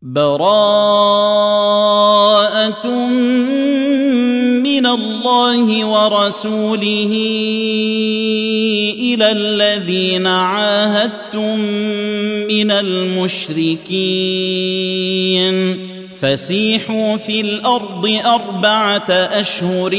براءة من الله ورسوله إلى الذين عاهدتم من المشركين فسيحوا في الأرض 4 أشهر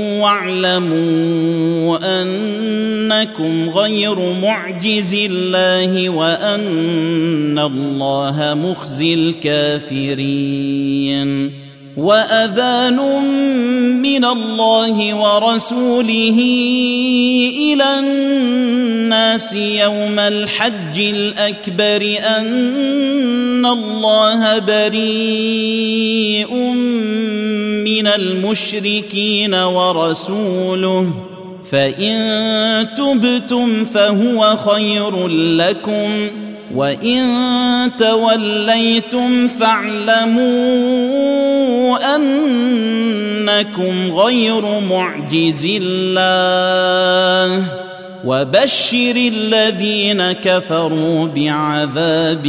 واعلموا أنكم غير معجز الله وأن الله مخزي الكافرين وأذان من الله ورسوله إلى الناس يوم الحج الأكبر أن الله بريء من المشركين ورسوله فإن تبتم فهو خير لكم وإن توليتم فاعلموا أنكم غير معجز الله وبشر الذين كفروا بعذاب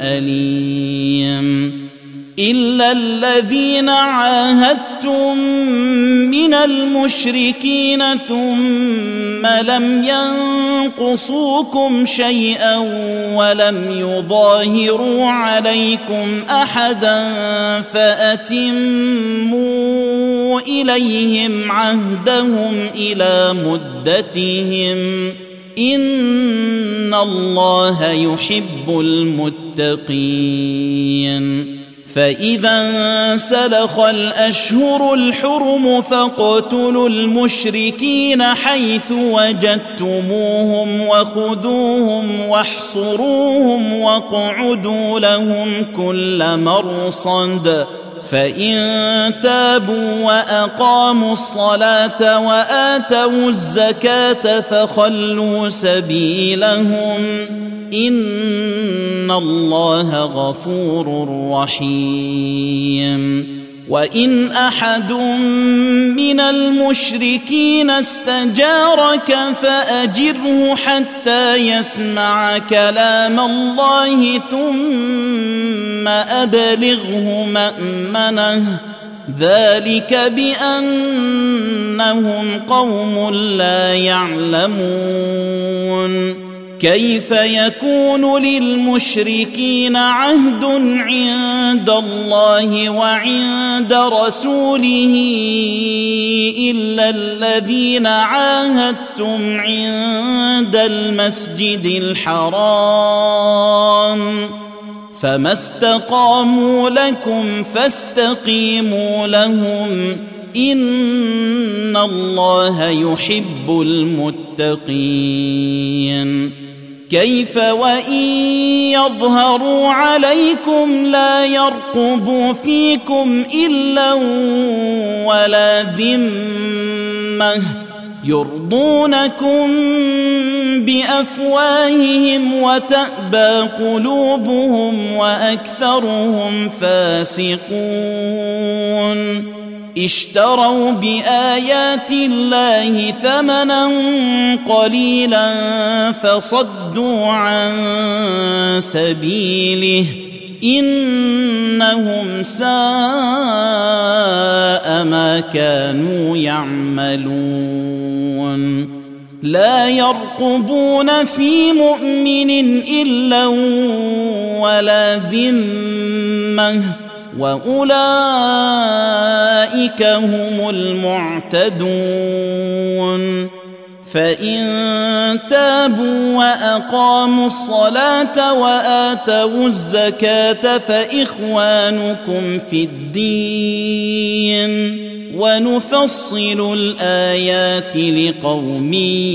أليم إلا الذين عاهدتم من المشركين ثم لم ينقصوكم شيئا ولم يظاهروا عليكم أحدا فأتموا إليهم عهدهم إلى مدتهم إن الله يحب المتقين فإذا انسلخ الأشهر الحرم فاقتلوا المشركين حيث وجدتموهم وخذوهم واحصروهم واقعدوا لهم كل مرصد فإن تابوا وأقاموا الصلاة وآتوا الزكاة فخلوا سبيلهم إن الله غفور رحيم وإن أحد من المشركين استجارك فأجره حتى يسمع كلام الله ثم أبلغه مأمنه ذلك بأنهم قوم لا يعلمون كيف يكون للمشركين عهد عند الله وعند رسوله إلا الذين عاهدتم عند المسجد الحرام فما استقاموا لكم فاستقيموا لهم إن الله يحب المتقين كيف وإن يظهروا عليكم لا يرقبوا فيكم إلا ولا ذمة يرضونكم بأفواههم وتأبى قلوبهم وأكثرهم فاسقون اشتروا بآيات الله ثمنا قليلا فصدوا عن سبيله إنهم ساء ما كانوا يعملون لا يرقبون في مؤمن إلا ولا ذمة وأولئك هم المعتدون فإن تابوا وأقاموا الصلاة وآتوا الزكاة فإخوانكم في الدين ونفصل الآيات لقوم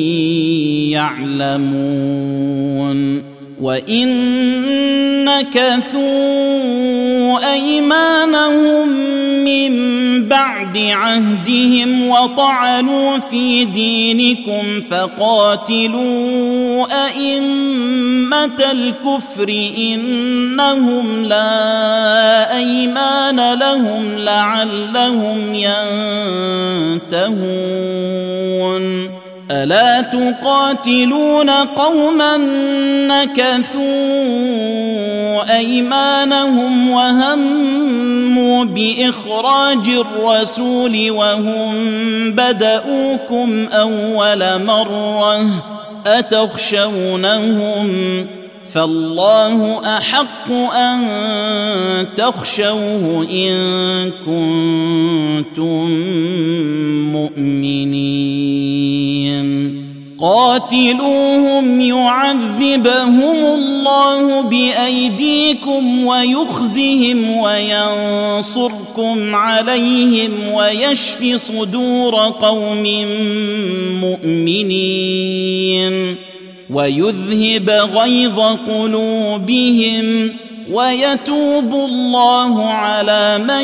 يعلمون وإن نكثوا أيمانهم من بعد عهدهم وطعنوا في دينكم فقاتلوا أئمة الكفر إنهم لا أيمان لهم لعلهم ينتهون ألا تقاتلون قوما نكثوا أيمانهم وهموا بإخراج الرسول وهم بدؤوكم أول مرة أتخشونهم فالله أحق أن تخشوه إن كنتم مؤمنين قاتلوهم يعذبهم الله بأيديكم ويخزهم وينصركم عليهم ويشف صدور قوم مؤمنين ويذهب غيظ قلوبهم ويتوب الله على من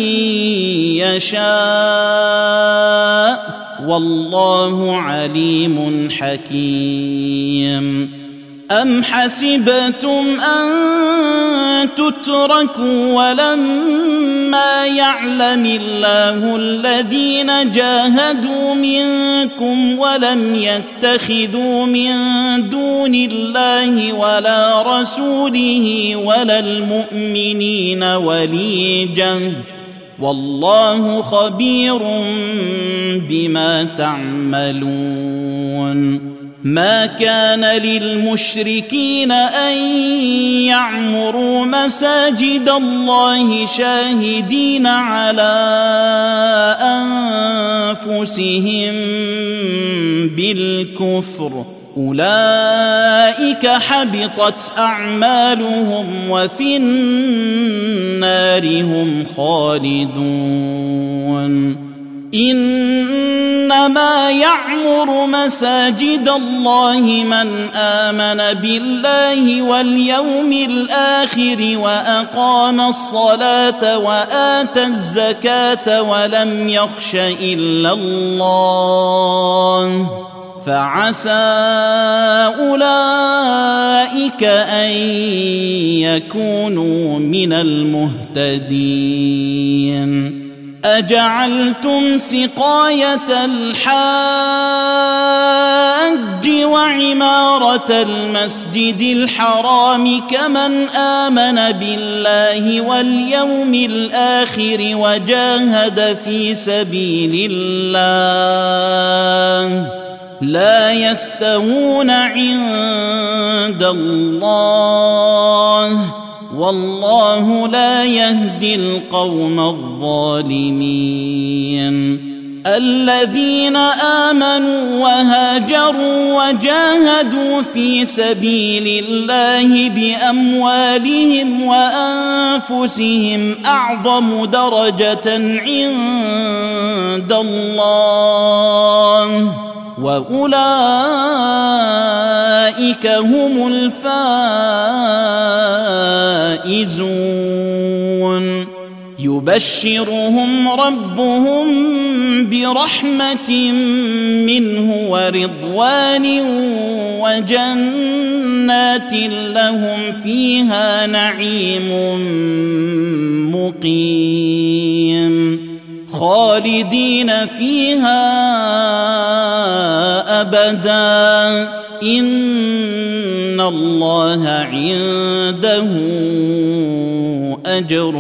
يشاء والله عليم حكيم أم حسبتم أن تتركوا ولما يعلم الله الذين جاهدوا منكم ولم يتخذوا من دون الله ولا رسوله ولا المؤمنين وليجا والله خبير بما تعملون ما كان للمشركين أن يعمروا مساجد الله شاهدين على أنفسهم بالكفر أولئك حبطت أعمالهم وفي النار هم خالدون إنما يعمر مساجد الله من آمن بالله واليوم الآخر وأقام الصلاة وآتى الزكاة ولم يخش إلا الله فعسى أولئك أن يكونوا من المهتدين أجعلتم سقاية الحاج وعمارة المسجد الحرام كمن آمن بالله واليوم الآخر وجاهد في سبيل الله لا يستوون عند الله والله لا يهدي القوم الظالمين الذين آمنوا وهاجروا وجاهدوا في سبيل الله بأموالهم وأنفسهم أعظم درجة عند الله وأولئك هم الفائزون يبشرهم ربهم برحمة منه ورضوان وجنات لهم فيها نعيم مقيم خالدين فيها أبدا إن الله عنده أجر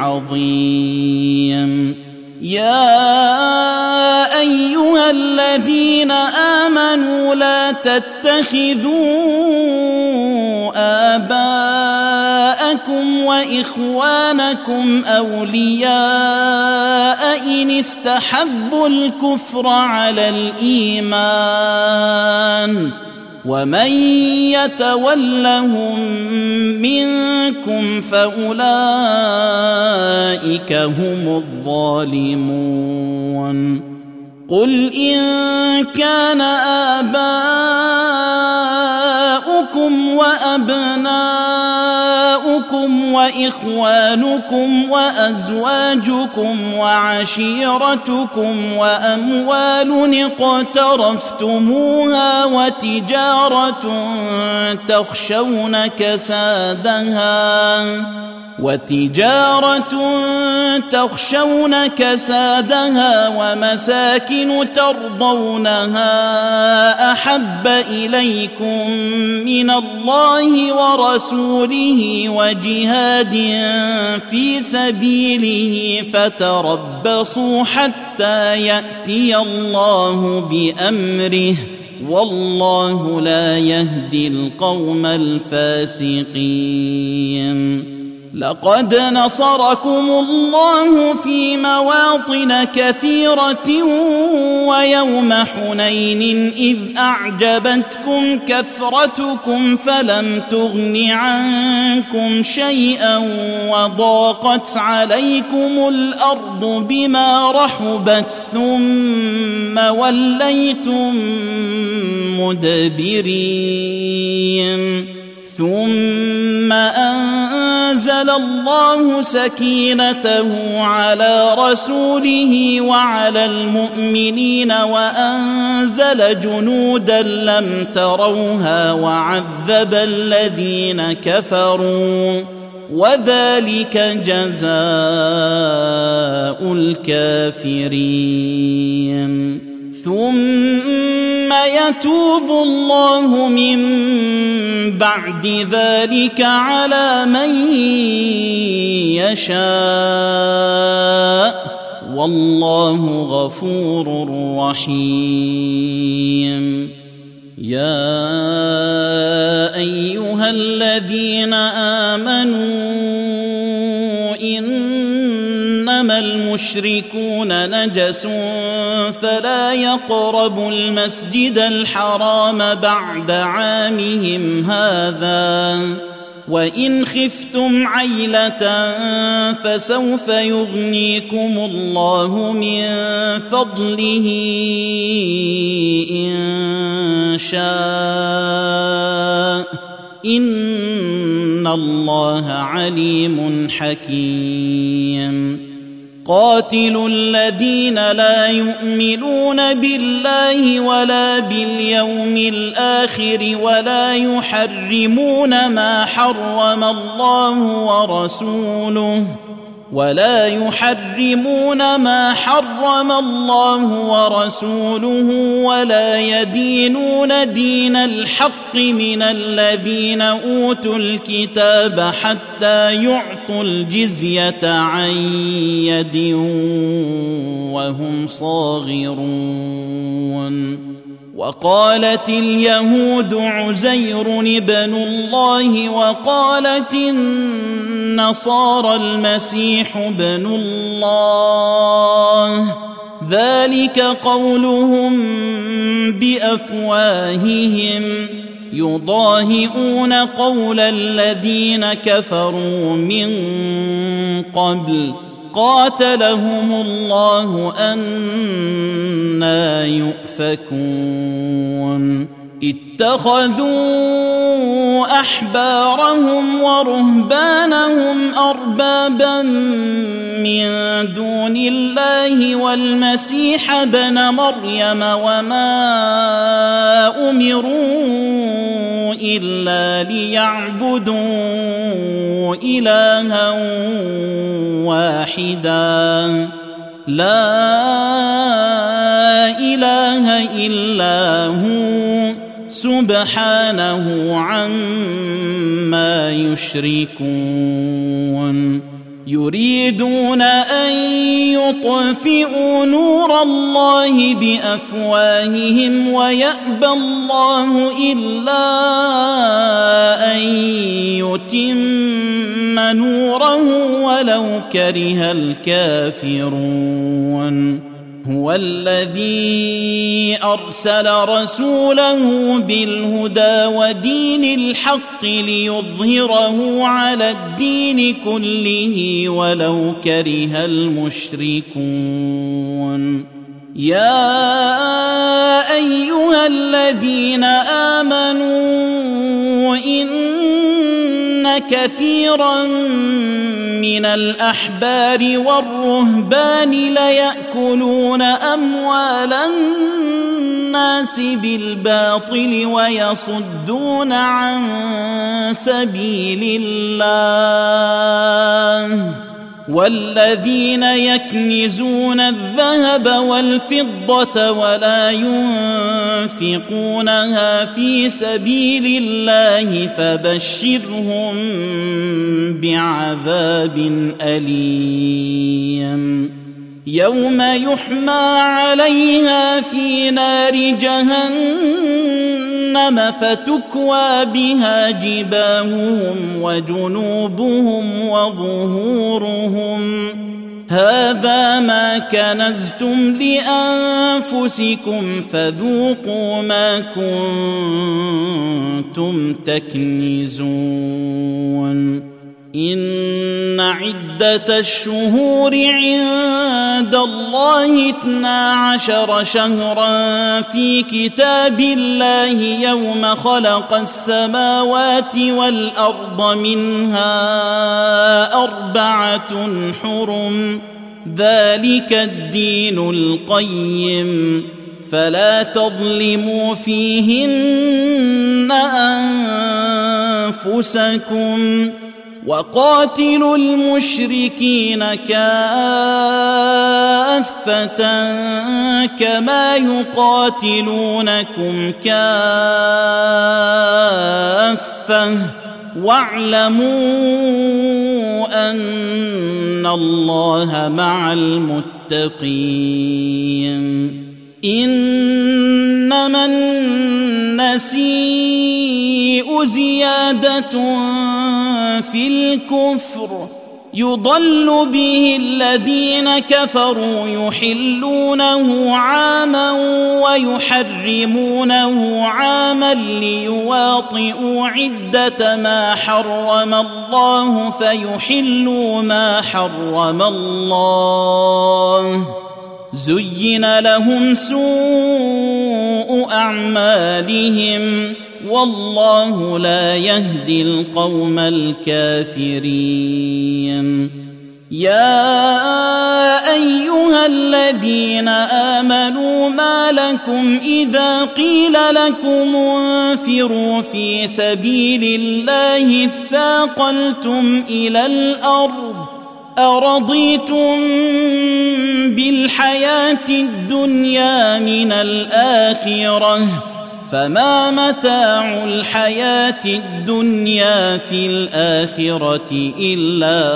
عظيم يا أيها الذين آمنوا لا تتخذوا آباءكم وإخوانكم أولياء إن استحبوا الكفر على الإيمان ومن يتولهم منكم فأولئك هم الظالمون قل إن كان آباؤكم وأبناؤكم وإخوانكم وأزواجكم وعشيرتكم وأموال اقترفتموها وتجارة تخشون كسادها وتجارة تخشون كسادها ومساكن ترضونها أحب إليكم من الله ورسوله وجهاد في سبيله فتربصوا حتى يأتي الله بأمره والله لا يهدي القوم الفاسقين. لقد نصركم الله في مواطن كثيرة ويوم حنين إذ أعجبتكم كثرتكم فلم تغن عنكم شيئا وضاقت عليكم الأرض بما رحبت ثم وليتم مدبرين ثم أنزل الله سكينته على رسوله وعلى المؤمنين وأنزل جنودا لم تروها وعذب الذين كفروا وذلك جزاء الكافرين. ثم يتوب الله من بعد ذلك على من يشاء والله غفور رحيم. يا أيها الذين آمنوا إنما المشركون نجس فلا يقربوا المسجد الحرام بعد عامهم هذا وإن خفتم عيلة فسوف يغنيكم الله من فضله إن شاء إن الله عليم حكيم. قاتلوا الذين لا يؤمنون بالله ولا باليوم الآخر ولا يحرمون ما حرم الله ورسوله ولا يدينون دين الحق من الذين أوتوا الكتاب حتى يعطوا الجزية عن يد وهم صاغرون. وقالت اليهود عزير ابن الله وقالت النصارى المسيح ابن الله ذلك قولهم بأفواههم يضاهئون قول الذين كفروا من قبل قاتلهم الله أنى يؤفكون. اتخذوا أحبارهم ورهبانهم أربابا من دون الله والمسيح ابن مريم وما أمروا إلا ليعبدوا إلها واحدا لا إله إلا هو سبحانه عما يشركون. يريدون أن يطفئوا نور الله بأفواههم ويأبى الله إلا أن يتم نوره ولو كره الكافرون. هو الذي أرسل رسوله بالهدى ودين الحق ليظهره على الدين كله ولو كره المشركون. يا أيها الذين آمنوا إن كثيرا من الأحبار والرهبان ليأكلون أموال الناس بالباطل ويصدون عن سبيل الله والذين يكنزون الذهب والفضة ولا ينفقونها في سبيل الله فبشرهم بعذاب أليم يوم يحمى عليها في نار جهنم فتكوى بها جباههم وجنوبهم وظهورهم هذا ما كنزتم لأنفسكم فذوقوا ما كنتم تكنزون إن عدة الشهور عند الله 12 شهرا في كتاب الله يوم خلق السماوات والأرض منها 4 حرم ذلك الدين القيم فلا تظلموا فيهن أنفسكم وقاتلوا المشركين كافة كما يقاتلونكم كافة واعلموا أن الله مع المتقين إنما النسيء زيادة في الكفر يضل به الذين كفروا يحلونه عاما ويحرمونه عاما ليواطئوا عدة ما حرم الله فيحلوا ما حرم الله زين لهم سوء أعمالهم والله لا يهدي القوم الكافرين يا أيها الذين آمنوا ما لكم إذا قيل لكم انفروا في سبيل الله اثاقلتم إلى الأرض أرضيتم بالحياة الدنيا من الآخرة فما متاع الحياة الدنيا في الآخرة إلا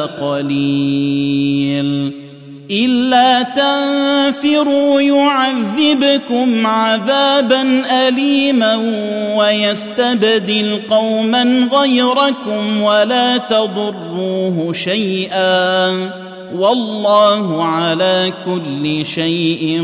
قليل إلا تنفروا يعذبكم عذابا أليما ويستبدل قوما غيركم ولا تضروه شيئا والله على كل شيء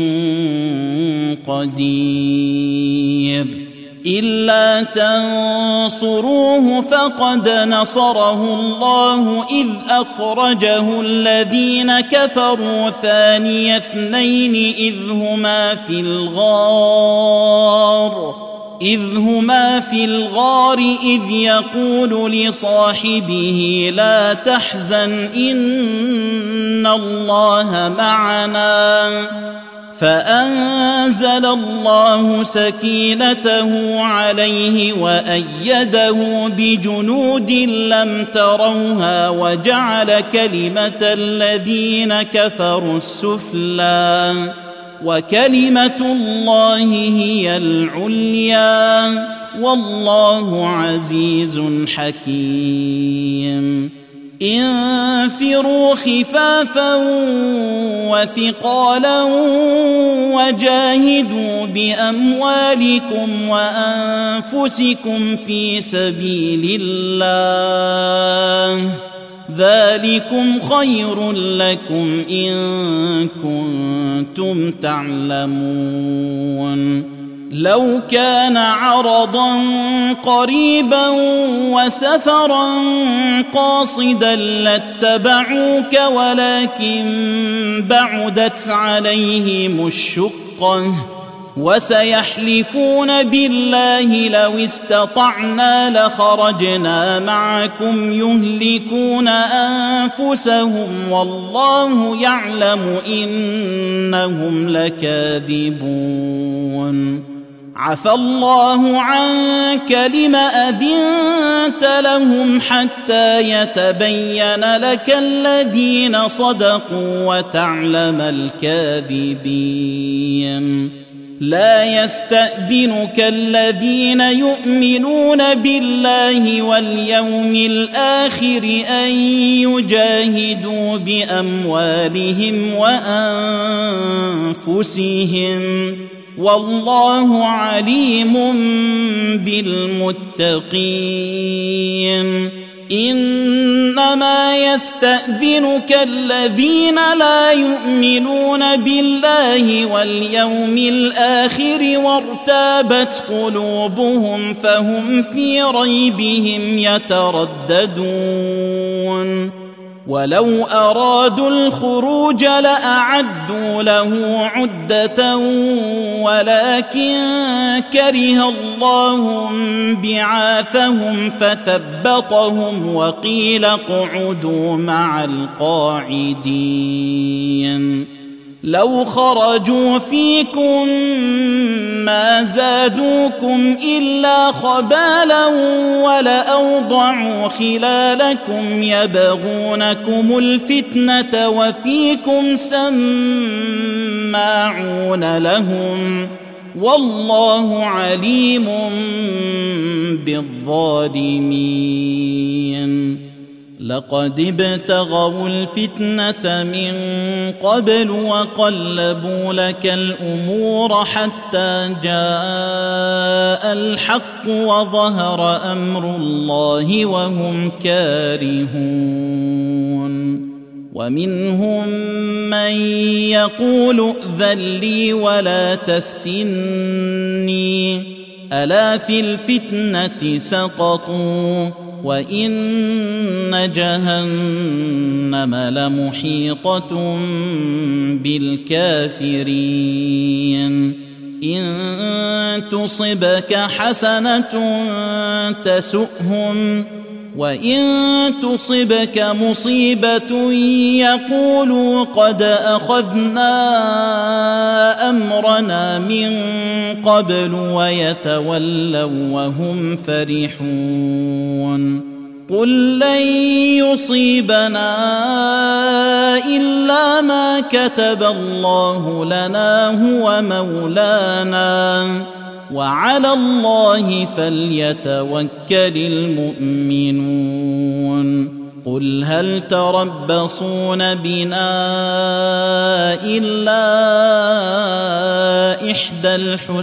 قدير إلا تنصروه فقد نصره الله إذ أخرجه الذين كفروا ثاني اثنين إذ هما في الغار إذ يقول لصاحبه لا تحزن إن الله معنا فأنزل الله سكينته عليه وأيده بجنود لم تروها وجعل كلمة الذين كفروا السفلى وكلمة الله هي العليا والله عزيز حكيم انفروا خفافا وثقالا وجاهدوا بأموالكم وأنفسكم في سبيل الله ذلكم خير لكم إن كنتم تعلمون لو كان عرضا قريبا وسفرا قاصدا لاتبعوك ولكن بعدت عليهم الشقة وسيحلفون بالله لو استطعنا لخرجنا معكم يهلكون أنفسهم والله يعلم إنهم لكاذبون عفى الله عنك لم أذنت لهم حتى يتبين لك الذين صدقوا وتعلم الكاذبين لا يستأذنك الذين يؤمنون بالله واليوم الآخر أن يجاهدوا بأموالهم وأنفسهم والله عليم بالمتقين إنما يستأذنك الذين لا يؤمنون بالله واليوم الآخر وارتابت قلوبهم فهم في ريبهم يترددون ولو أرادوا الخروج لأعدوا له عدة ولكن كره الله بعاثهم فثبطهم وقيل اقعدوا مع القاعدين لو خرجوا فيكم ما زادوكم إلا خبالا ولأوضعوا خلالكم يبغونكم الفتنة وفيكم سماعون لهم والله عليم بالظالمين لقد ابتغوا الفتنة من قبل وقلبوا لك الأمور حتى جاء الحق وظهر أمر الله وهم كارهون ومنهم من يقول ائذن لي ولا تفتني ألا في الفتنة سقطوا وإن جهنم لمحيطة بالكافرين إن تصبك حسنة تسؤهم وإن تصبك مصيبة يقولوا قد أخذنا أمرنا من قبل ويتولوا وهم فرحون قل لن يصيبنا إلا ما كتب الله لنا هو مولانا وعلى الله فليتوكل المؤمنون قل هل تربصون بنا إلا إحدى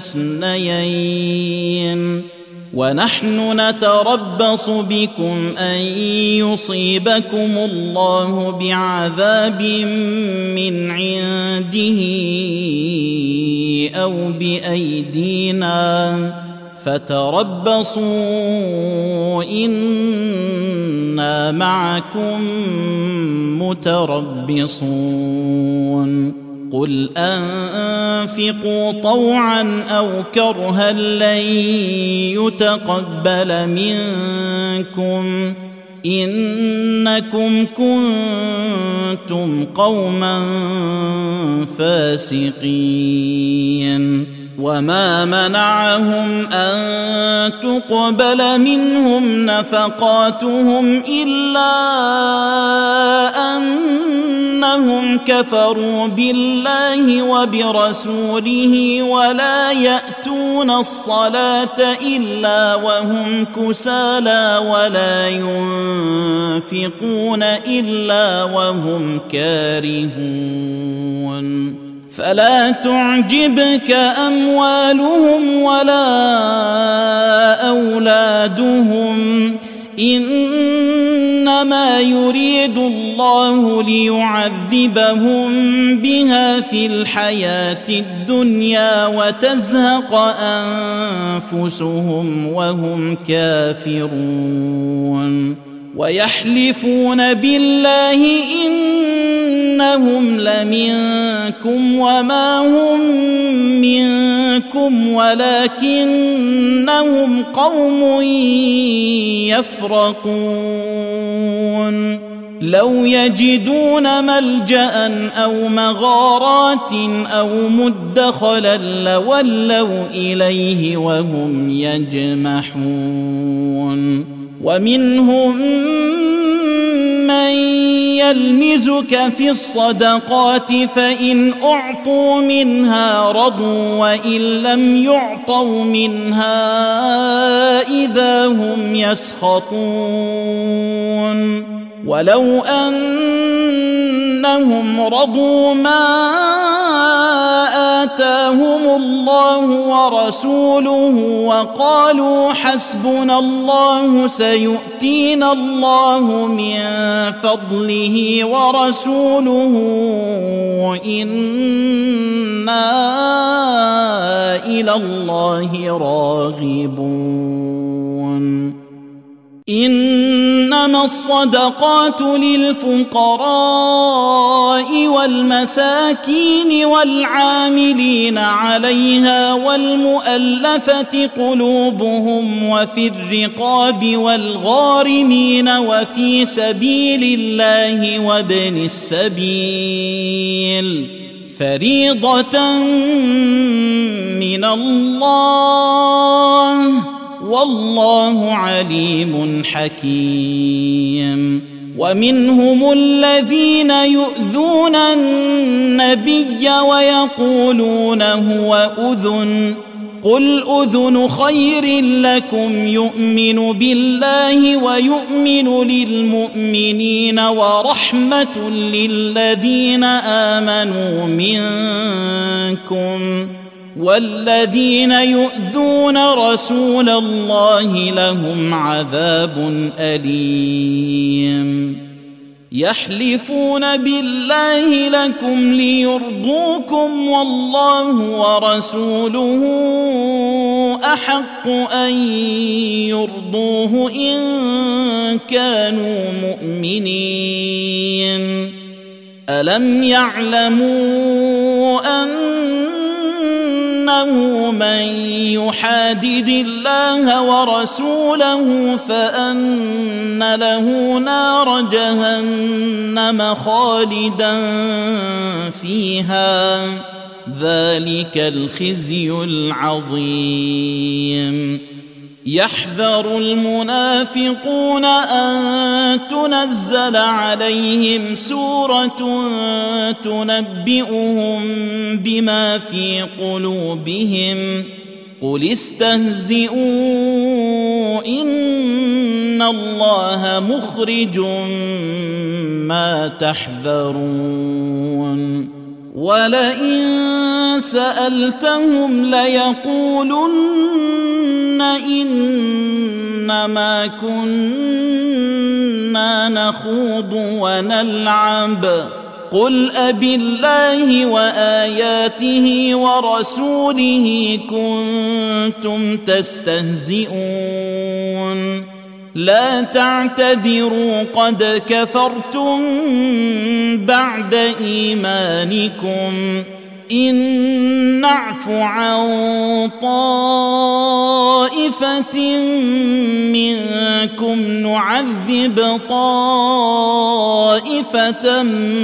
الحسنيين ونحن نتربص بكم أن يصيبكم الله بعذاب من عنده أو بأيدينا فتربصوا إنا معكم متربصون قل أنفقوا طوعا أو كرها لن يتقبل منكم إنكم كنتم قوما فاسقين وما منعهم أن تقبل منهم نفقاتهم إلا أنهم كفروا بالله وبرسوله ولا يأتون الصلاة إلا وهم كسالى ولا ينفقون إلا وهم كارهون فلا تعجبك أموالهم ولا أولادهم إنما يريد الله ليعذبهم بها في الحياة الدنيا وتزهق أنفسهم وهم كافرون ويحلفون بالله إنهم لمنكم وما هم منكم ولكنهم قوم يفرقون لو يجدون ملجأ أو مغارات أو مدخلا لولوا إليه وهم يجمحون ومنهم من يلمزك في الصدقات فإن أعطوا منها رضوا وإن لم يعطوا منها إذا هم يسخطون ولو أنهم رضوا ما آتاهم الله ورسوله وقالوا حسبنا الله سيؤتينا الله من فضله ورسوله إنا إلى الله راغبون إنما الصدقات للفقراء والمساكين والعاملين عليها والمؤلفة قلوبهم وفي الرقاب والغارمين وفي سبيل الله وابن السبيل فريضة من الله والله عليم حكيم ومنهم الذين يؤذون النبي ويقولون هو أذن قل أذن خير لكم يؤمن بالله ويؤمن للمؤمنين ورحمة للذين آمنوا منكم والذين يؤذون رسول الله لهم عذاب أليم يحلفون بالله لكم ليرضوكم والله ورسوله أحق أن يرضوه إن كانوا مؤمنين ألم يعلموا أنه من يحادد الله ورسوله فأن له نار جهنم خالدا فيها ذلك الخزي العظيم يحذر المنافقون أن تنزل عليهم سورة تنبئهم بما في قلوبهم قل استهزئوا إن الله مخرج ما تحذرون ولئن سألتهم ليقولن إنما كنا نخوض ونلعب قل أبالله وآياته ورسوله كنتم تستهزئون لا تعتذروا قد كفرتم بعد إيمانكم إن نعف عن طائفة منكم نعذب طائفة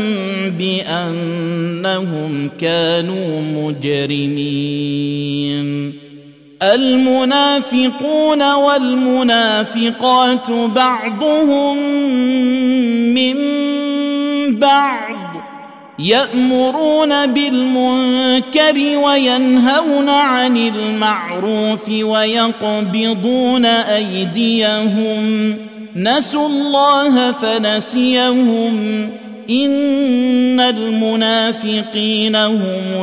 بأنهم كانوا مجرمين المنافقون والمنافقات بعضهم من بعض يأمرون بالمنكر وينهون عن المعروف ويقبضون أيديهم نسوا الله فنسيهم إن المنافقين هم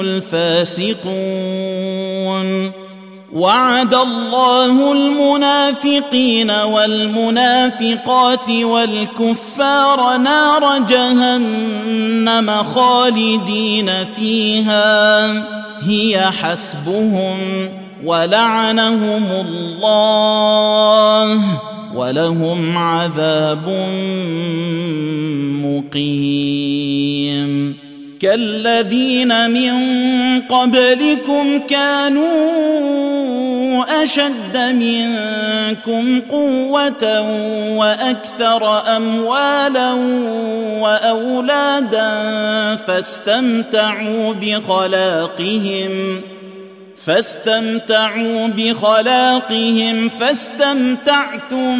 الفاسقون وعد الله المنافقين والمنافقات والكفار نار جهنم خالدين فيها هي حسبهم ولعنهم الله ولهم عذاب مقيم تلك الذين من قبلكم كانوا أشد منكم قوة وأكثر أموالا وأولادا فاستمتعوا بخلاقهم فاستمتعتم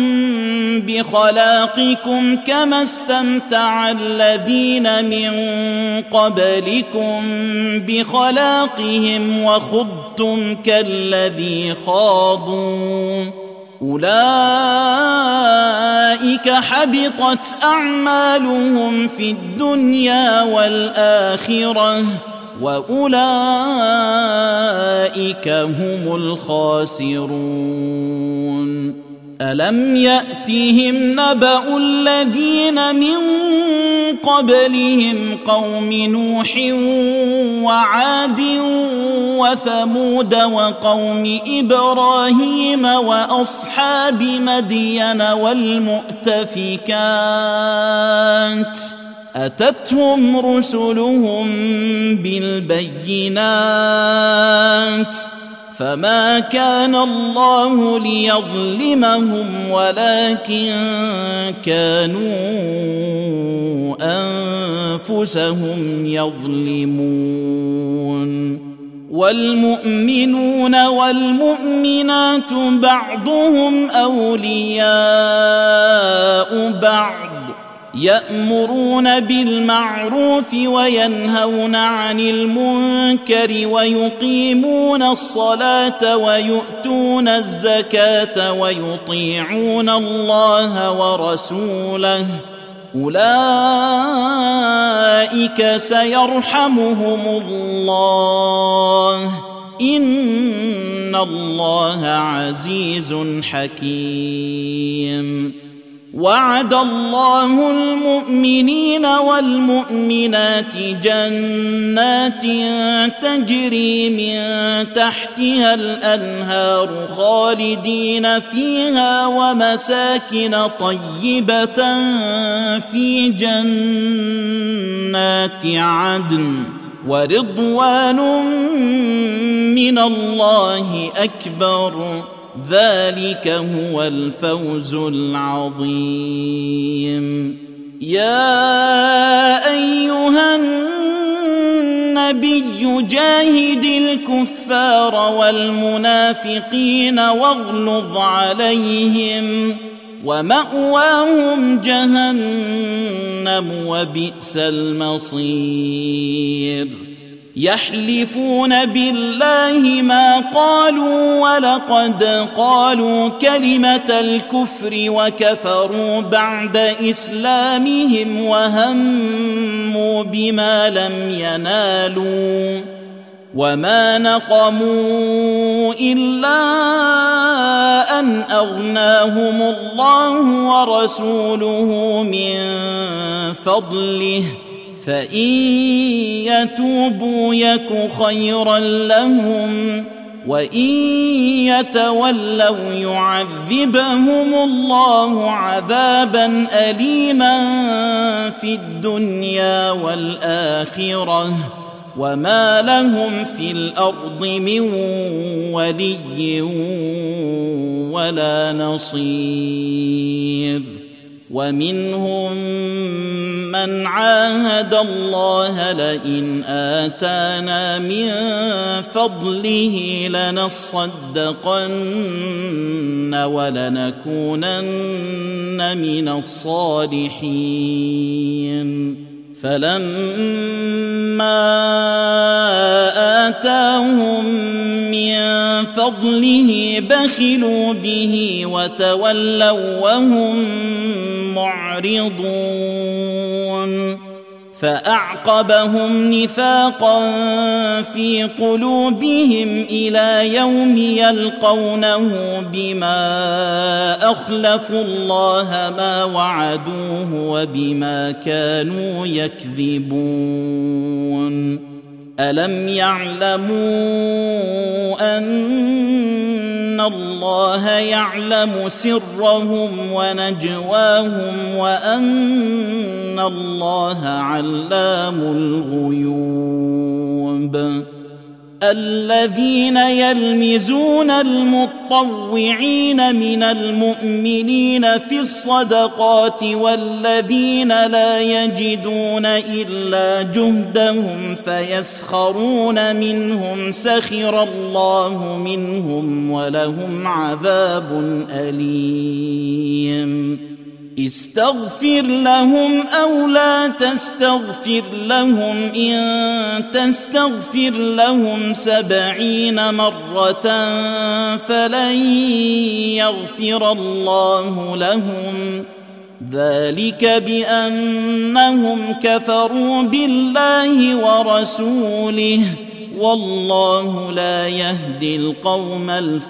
بخلاقكم كما استمتع الذين من قبلكم بخلاقهم وخضتم كالذي خاضوا أولئك حبطت أعمالهم في الدنيا والآخرة وأولئك هم الخاسرون ألم يأتهم نبأ الذين من قبلهم قوم نوح وعاد وثمود وقوم إبراهيم وأصحاب مدين والمؤتفكات أتتهم رسلهم بالبينات فما كان الله ليظلمهم ولكن كانوا أنفسهم يظلمون والمؤمنون والمؤمنات بعضهم أولياء بعض يأمرون بالمعروف وينهون عن المنكر ويقيمون الصلاة ويؤتون الزكاة ويطيعون الله ورسوله أولئك سيرحمهم الله إن الله عزيز حكيم وعد الله المؤمنين والمؤمنات جنات تجري من تحتها الأنهار خالدين فيها ومساكن طيبة في جنات عدن ورضوان من الله أكبر ذلك هو الفوز العظيم يا أيها النبي جاهد الكفار والمنافقين واغلظ عليهم ومأواهم جهنم وبئس المصير يحلفون بالله ما قالوا ولقد قالوا كلمة الكفر وكفروا بعد إسلامهم وهموا بما لم ينالوا وما نقموا إلا أن أغناهم الله ورسوله من فضله فإن يتوبوا يك خيرا لهم وإن يتولوا يعذبهم الله عذابا أليما في الدنيا والآخرة وما لهم في الأرض من ولي ولا نصير ومنهم من عاهد الله لئن آتانا من فضله لنصدقن ولنكونن من الصالحين فلما آتاهم من فضله بخلوا به وتولوا وهم معرضون فأعقبهم نفاقا في قلوبهم إلى يوم يلقونه بما أخلفوا الله ما وعدوه وبما كانوا يكذبون ألم يعلموا أن الله يعلم سرهم ونجواهم وأن الله علام الغيوب. الذين يلمزون المطوعين من المؤمنين في الصدقات والذين لا يجدون إلا جهدهم فيسخرون منهم سخر الله منهم ولهم عذاب أليم. استغفر لهم أو لا تستغفر لهم إن تستغفر لهم 70 مرة فلن يغفر الله لهم ذلك بأنهم كفروا بالله ورسوله والله لا يهدي القوم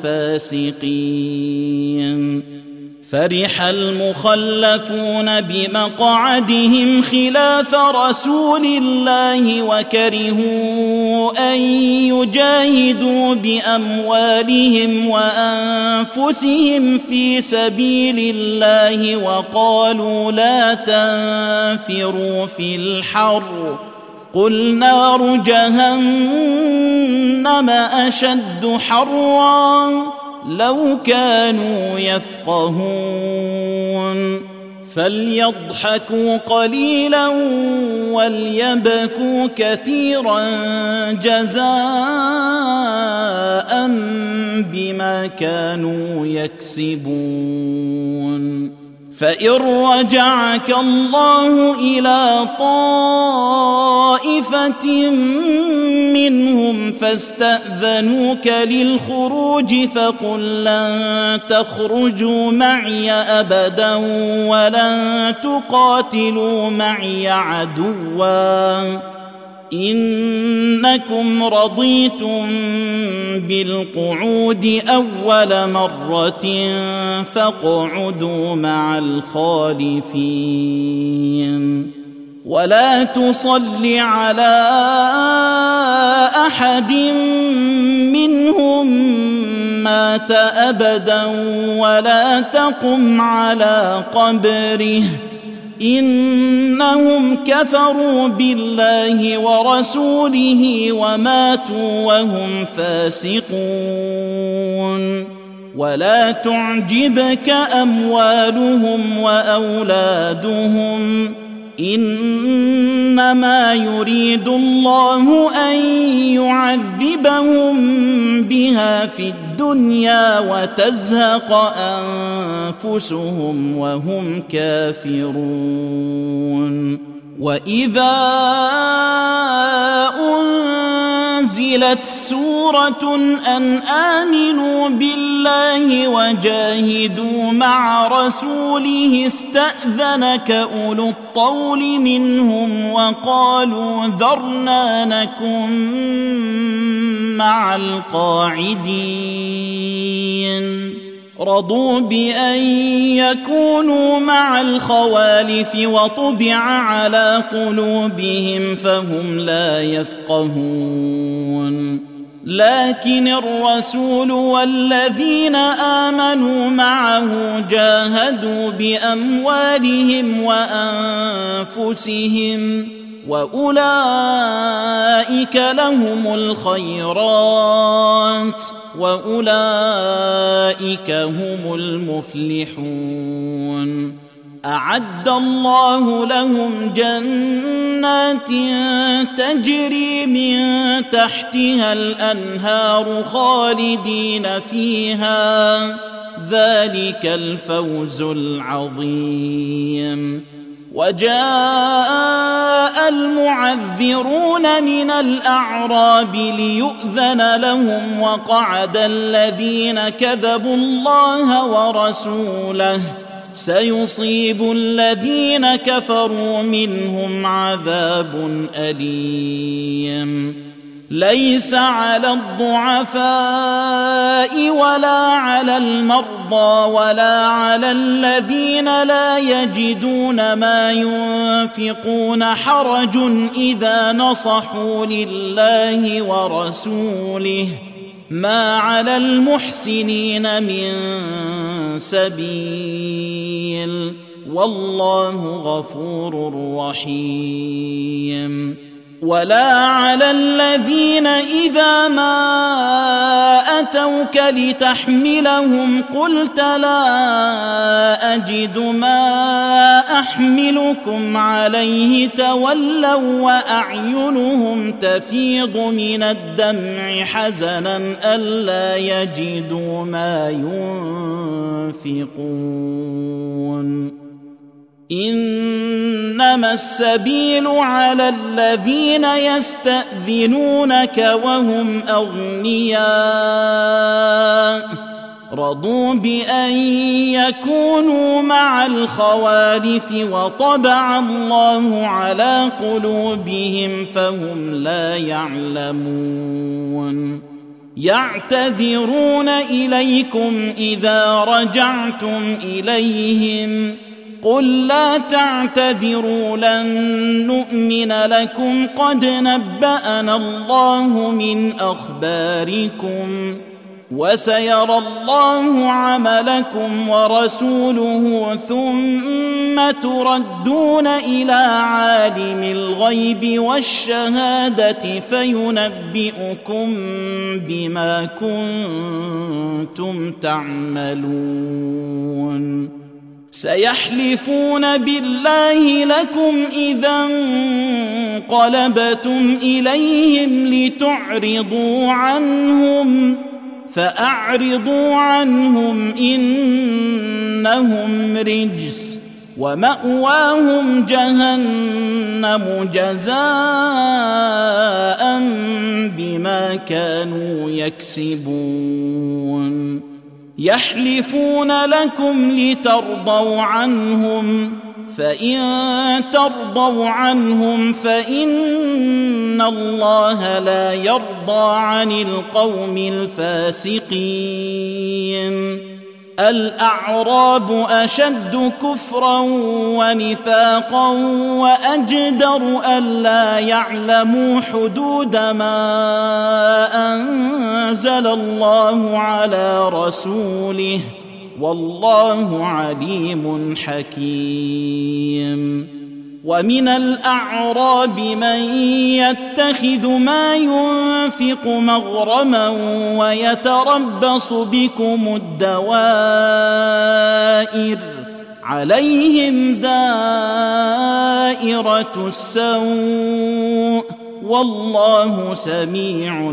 الفاسقين. فرح المخلفون بمقعدهم خلاف رسول الله وكرهوا أن يجاهدوا بأموالهم وأنفسهم في سبيل الله وقالوا لا تنفروا في الحر قل نار جهنم أشد حرا لو كانوا يفقهون. فليضحكوا قليلا وليبكوا كثيرا جزاء بما كانوا يكسبون. فإن رجعك الله إلى طائفة منهم فاستأذنوك للخروج فقل لن تخرجوا معي أبدا ولن تقاتلوا معي عدوا إنكم رضيتم بالقعود أول مرة فاقعدوا مع الخالفين. ولا تصل على أحد منهم مات أبدا ولا تقم على قبره إنهم كفروا بالله ورسوله وماتوا وهم فاسقون. ولا تعجبك أموالهم وأولادهم إنما يريد الله أن يعذبهم بها في الدنيا وتزهق أنفسهم وهم كافرون. وإذا أنزلت سورة أن آمنوا بالله وجاهدوا مع رسوله استأذنك أولو الطول منهم وقالوا ذرنا نكن مع القاعدين. رضوا بأن يكونوا مع الخوالف وطبع على قلوبهم فهم لا يفقهون. لكن الرسول والذين آمنوا معه جاهدوا بأموالهم وأنفسهم وأولئك لهم الخيرات وأولئك هم المفلحون. أعد الله لهم جنات تجري من تحتها الأنهار خالدين فيها ذلك الفوز العظيم. وجاء المعذرون من الأعراب ليؤذن لهم وقعد الذين كذبوا الله ورسوله سيصيب الذين كفروا منهم عذاب أليم. ليس على الضعفاء ولا على المرضى ولا على الذين لا يجدون ما ينفقون حرج إذا نصحوا لله ورسوله ما على المحسنين من سبيل والله غفور رحيم. ولا على الذين إذا ما أتوك لتحملهم قلت لا أجد ما أحملكم عليه تولوا وأعينهم تفيض من الدمع حزنا ألا يجدوا ما ينفقون. إنما السبيل على الذين يستأذنونك وهم أغنياء رضوا بأن يكونوا مع الخوالف وطبع الله على قلوبهم فهم لا يعلمون. يعتذرون إليكم إذا رجعتم إليهم قل لا تعتذروا لن نؤمن لكم قد نبأنا الله من أخباركم وسيرى الله عملكم ورسوله ثم تردون إلى عالم الغيب والشهادة فينبئكم بما كنتم تعملون. سيحلفون بالله لكم إذا انقلبتم إليهم لتعرضوا عنهم فأعرضوا عنهم إنهم رجس ومأواهم جهنم جزاء بما كانوا يكسبون. يحلفون لكم لترضوا عنهم فإن ترضوا عنهم فإن الله لا يرضى عن القوم الفاسقين. الأعراب أشد كفرا ونفاقا وأجدر ألا يعلموا حدود ما أنزل الله على رسوله والله عليم حكيم. ومن الأعراب من يتخذ ما ينفق مغرما ويتربص بكم الدوائر عليهم دائرة السوء والله سميع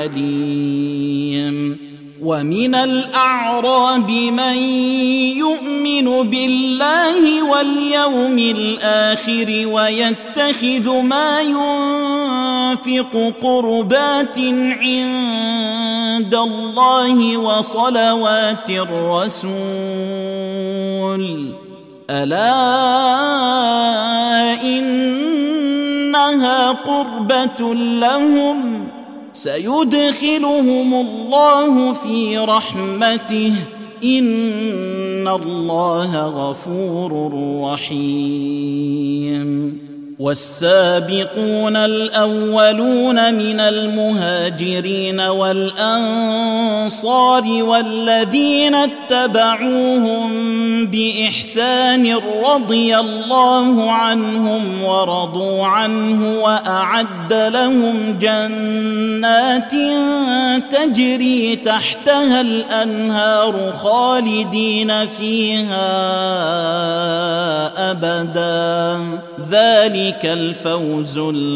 عليم. ومن الأعراب من يؤمن بالله واليوم الآخر ويتخذ ما ينفق قربات عند الله وصلوات الرسول ألا إنها قربة لهم سيدخلهم الله في رحمته إن الله غفور رحيم. والسابقون الأولون من المهاجرين والأنصار والذين اتبعوهم بإحسان رضي الله عنهم ورضوا عنه وأعد لهم جنات تجري تحتها الأنهار خالدين فيها أبدا ذلك الفوز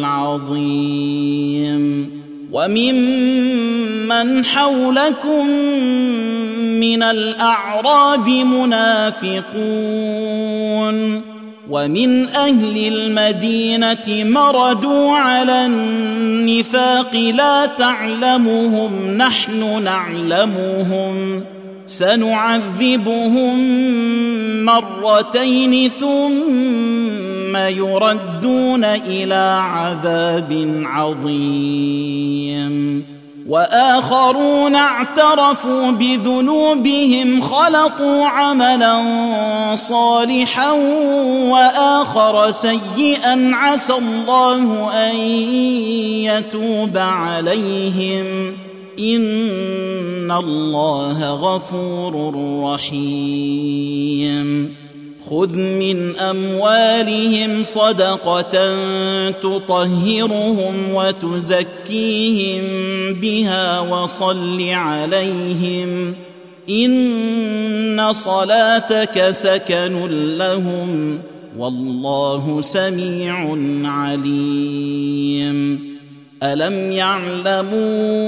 العظيم. وممن حولكم من الأعراب منافقون ومن أهل المدينة مردوا على النفاق لا تعلمهم نحن نعلمهم سنعذبهم مرتين ثم يردون إلى عذاب عظيم. وآخرون اعترفوا بذنوبهم خلطوا عملا صالحا وآخر سيئا عسى الله أن يتوب عليهم إن الله غفور رحيم خذ من أموالهم صدقة تطهرهم وتزكيهم بها وصل عليهم إن صلاتك سكن لهم والله سميع عليم ألم يعلموا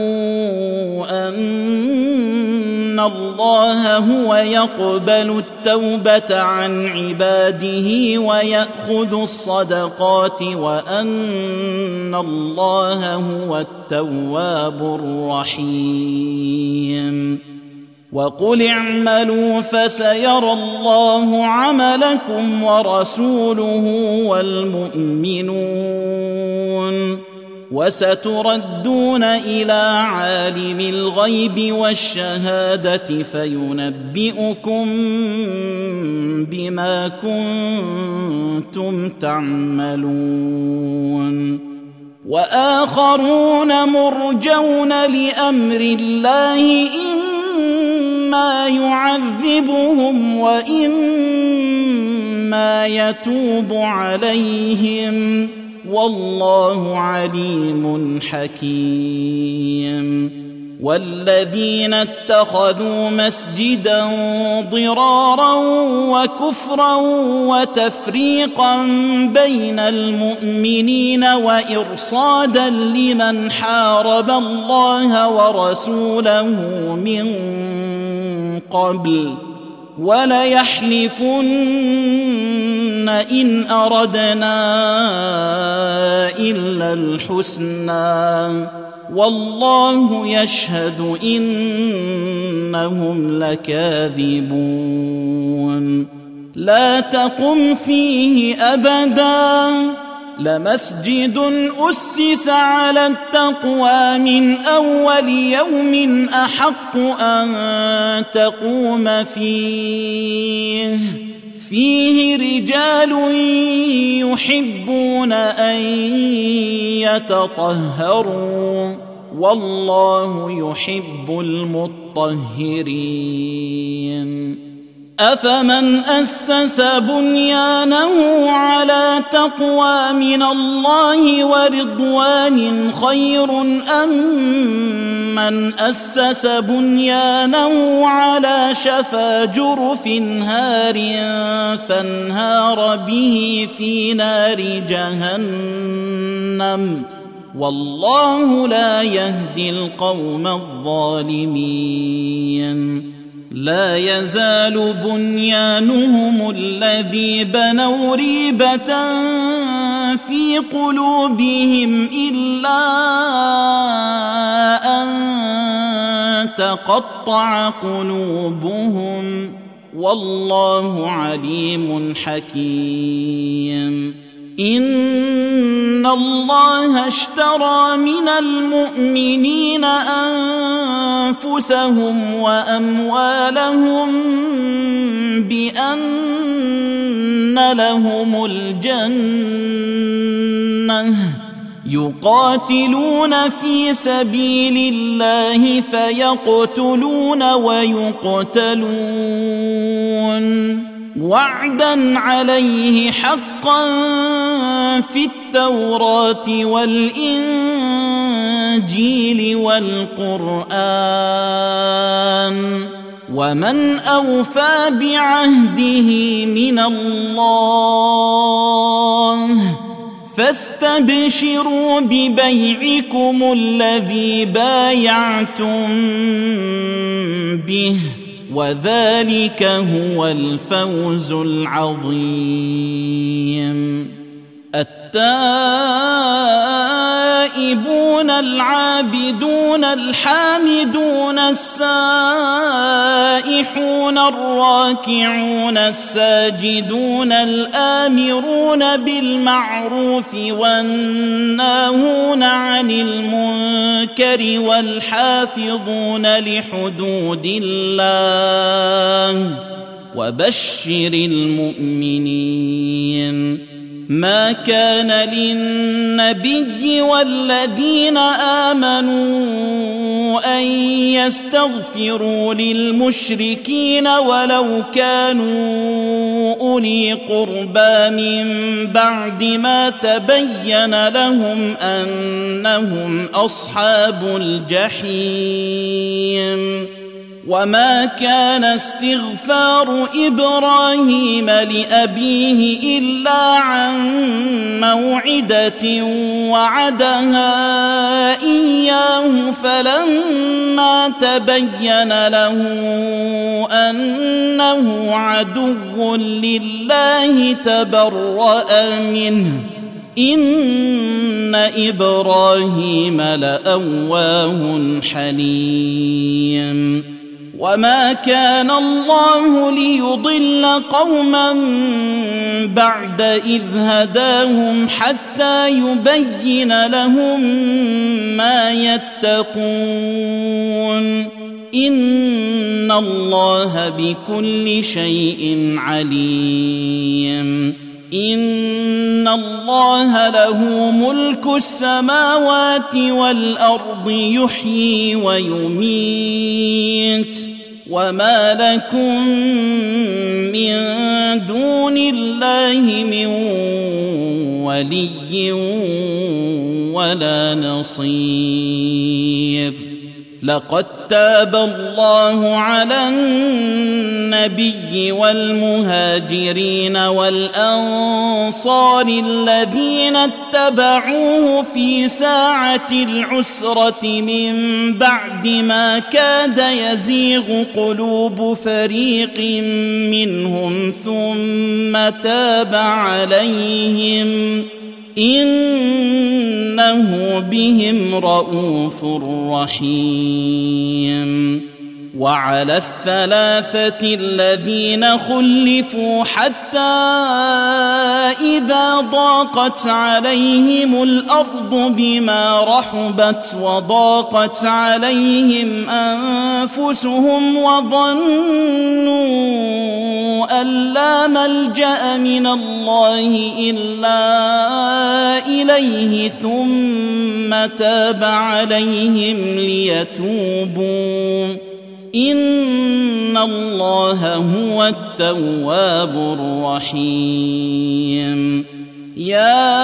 أن الله هو يقبل التوبة عن عباده ويأخذ الصدقات وأن الله هو التواب الرحيم وقل اعملوا فسيرى الله عملكم ورسوله والمؤمنون وستردون إلى عالم الغيب والشهادة فينبئكم بما كنتم تعملون وآخرون مرجون لأمر الله إما يعذبهم وإما يتوب عليهم والله عليم حكيم والذين اتخذوا مسجدا ضرارا وكفرا وتفريقا بين المؤمنين وإرصادا لمن حارب الله ورسوله من قبل وليحلفن إن أردنا إلا الحسنى والله يشهد إنهم لكاذبون لا تقم فيه أبدا لمسجد أسس على التقوى من أول يوم أحق أن تقوم فيه رجال يحبون أن يتطهروا والله يحب المطهرين أفمن أسس بنيانه على تقوى من الله ورضوان خير أم من أسس بنيانه على شفا جرف هار فانهار به في نار جهنم والله لا يهدي القوم الظالمين لا يزال بنيانهم الذي بنوا ريبة في قلوبهم إلا أن تقطع قلوبهم والله عليم حكيم إن الله اشترى من المؤمنين أنفسهم وأموالهم بأن لهم الجنة يقاتلون في سبيل الله فيقتلون ويقتلون وعدا عليه حقا في التوراة والإنجيل والقرآن ومن أوفى بعهده من الله فاستبشروا ببيعكم الذي بايعتم به وذلك هو الفوز العظيم التائبون العابدون الحامدون السائحون الراكعون الساجدون الآمرون بالمعروف والناهون عن المنكر والحافظون لحدود الله وبشر المؤمنين ما كان للنبي والذين آمنوا أن يستغفروا للمشركين ولو كانوا أولي قربى من بعد ما تبين لهم أنهم أصحاب الجحيم وما كان استغفار إبراهيم لأبيه إلا عن موعدة وعدها إياه فلما تبين له أنه عدو لله تبرأ منه إن إبراهيم لأواه حليم وما كان الله ليضل قوما بعد إذ هداهم حتى يبين لهم ما يتقون إن الله بكل شيء عليم إن الله له ملك السماوات والأرض يحيي ويميت وما لكم من دون الله من ولي ولا نصير لقد تاب الله على النبي والمهاجرين والأنصار الذين اتبعوه في ساعة العسرة من بعد ما كاد يزيغ قلوب فريق منهم ثم تاب عليهم إنه بهم رءوف رحيم وعلى الثلاثة الذين خلفوا حتى إذا ضاقت عليهم الأرض بما رحبت وضاقت عليهم أنفسهم وظنوا أن لا ملجأ من الله إلا إليه ثم تاب عليهم ليتوبوا إن الله هو التواب الرحيم يا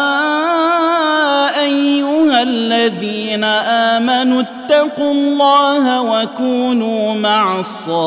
أيها الذين آمنوا اتقوا الله وكونوا مع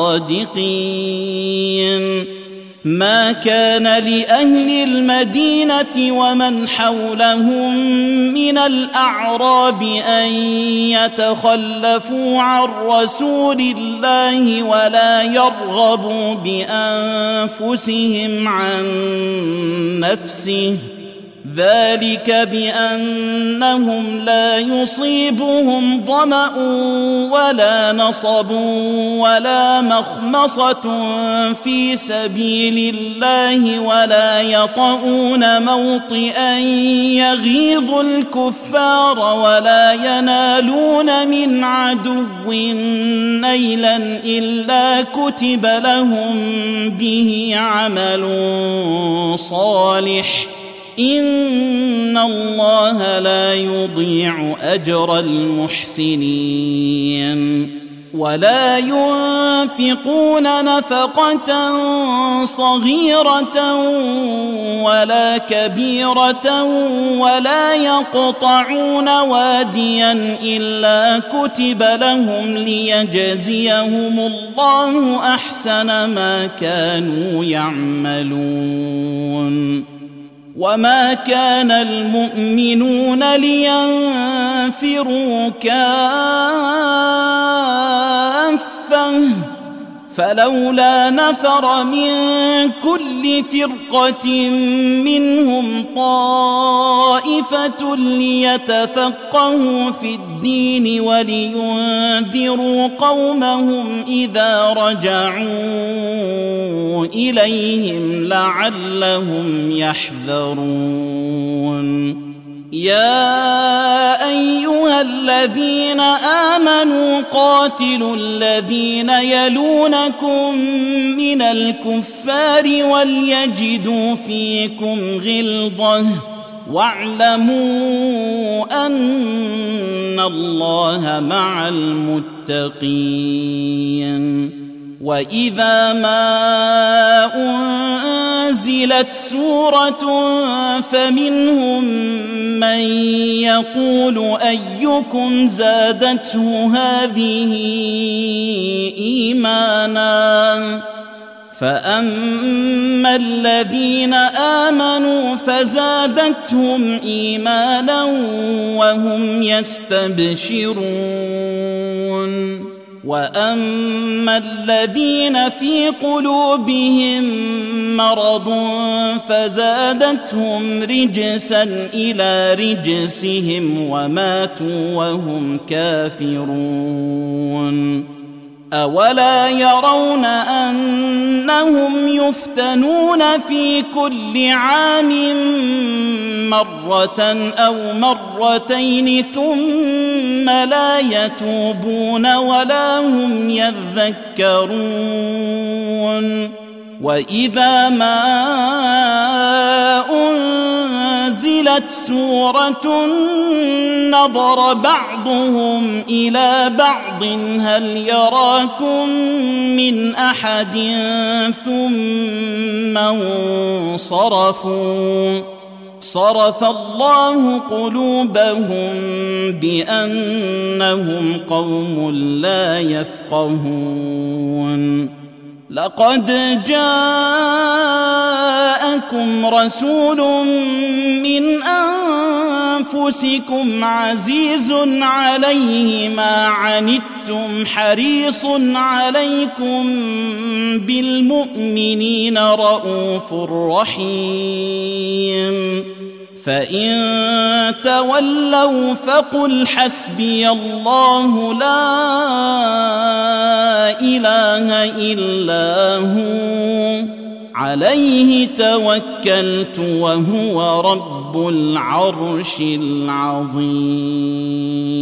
الصادقين ما كان لأهل المدينة ومن حولهم من الأعراب أن يتخلفوا عن رسول الله ولا يرغبوا بأنفسهم عن نفسه ذلك بأنهم لا يصيبهم ظمأ ولا نصب ولا مخمصة في سبيل الله ولا يطؤون موطئا يغيظ الكفار ولا ينالون من عدو نيلا إلا كتب لهم به عمل صالح إن الله لا يضيع أجر المحسنين ولا ينفقون نفقة صغيرة ولا كبيرة ولا يقطعون واديا إلا كتب لهم ليجزيهم الله أحسن ما كانوا يعملون وما كان المؤمنون لينفروا كافة فلولا نفر من كل فرقة منهم طائفة ليتفقهوا في الدين ولينذروا قومهم إذا رجعوا إليهم لعلهم يحذرون يا أيها أيها الذين آمنوا قاتلوا الذين يلونكم من الكفار وليجدوا فيكم غلظة واعلموا أن الله مع المتقين. وإذا ما أنزلت سورة فمنهم من يقول أيكم زادته هذه إيمانا فأما الذين آمنوا فزادتهم إيمانا وهم يستبشرون. وأما الذين في قلوبهم مرض فزادتهم رجسا إلى رجسهم وماتوا وهم كافرون. أولا يرون أنهم يفتنون في كل عام مرة أو مرتين ثم لا يتوبون ولا هم يذكرون. وإذا ما أنزلت سورة نظر بعضهم إلى بعض هل يراكم من أحد ثم انصرفوا صرف الله قلوبهم بأنهم قوم لا يفقهون. لقد جاءكم رسول من أنفسكم عزيز عليه ما عنتم حريص عليكم بالمؤمنين رؤوف رحيم. فإن تولوا فقل حسبي الله لا إله إلا هو عليه توكلت وهو رب العرش العظيم.